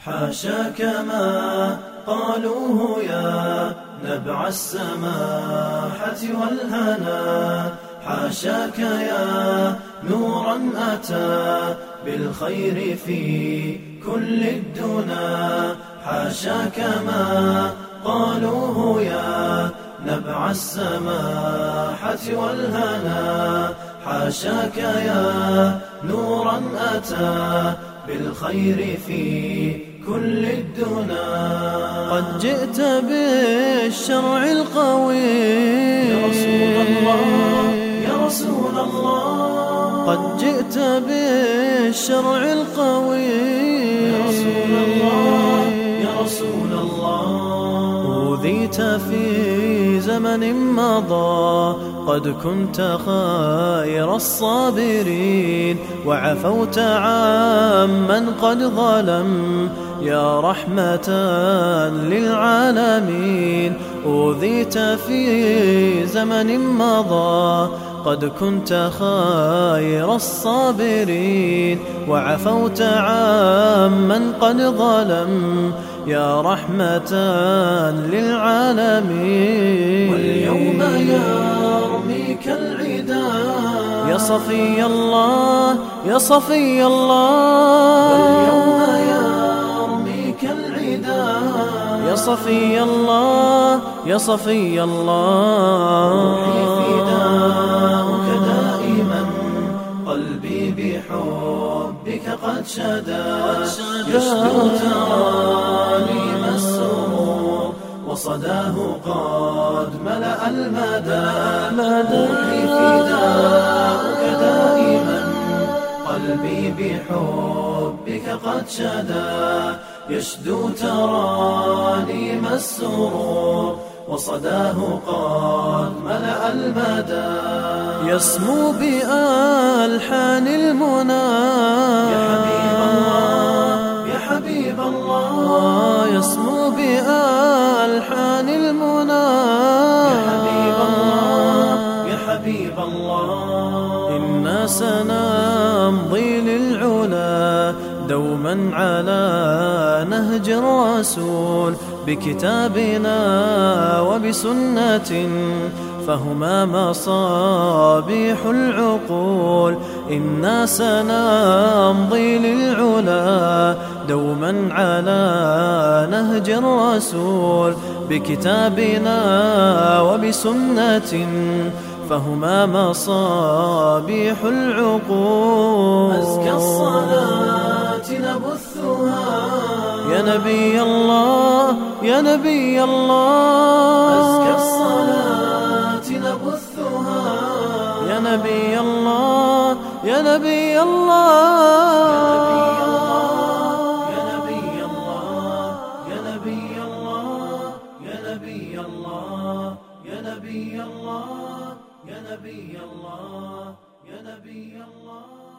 حاشاك ما قالوه يا نبع السماحة والهنا، حاشاك يا نورا أتى بالخير في كل الدنا، حاشاك ما قالوه يا نبع السماحة والهنا، حاشاك يا نورا أتى بالخير في كل الدنا. قد جئت بالشرع القوي يا رسول الله يا رسول الله، قد جئت بالشرع القوي يا رسول الله يا رسول الله. أوذيت في زمن مضى قد كنت خير الصابرين، وعفوت عمن قد ظلم يا رحمة للعالمين. أوذيت في زمن مضى قد كنت خير الصابرين، وعفوت عمن قد ظلم يا رحمة للعالمين. واليوم يرميك العدا يا صفي الله يا صفي الله، واليوم يرميك العدا يا صفي الله يا صفي الله. روحي فداؤك دائما، قلبي بحبك قد شدا، يشدو ترانيم السرور وصداه قد ملأ المدى. روحي فداؤك دائما، قلبي بحبك قد شدا، يشدو ترانيم السرور وصداه قد ملأ المدى. يسمو بألحان المنى يا حبيب الله يا حبيب الله، يسمو بألحان المنى يا حبيب الله يا حبيب الله. إنا سنمضي للعلا دوما على نهج الرسول، بكتابنا وبسنة فهما مصابيح العقول. إنا سنمضي للعلا دوما على نهج الرسول، بكتابنا وبسنة فهما مصابيح العقول. أزكى الصلاة نبثها يا نبي الله يا نبي الله، أزكى الصلاة نبثها يا نبي الله يا نبي الله، يا نبي الله يا نبي الله يا نبي الله يا نبي الله يا نبي الله يا نبي الله.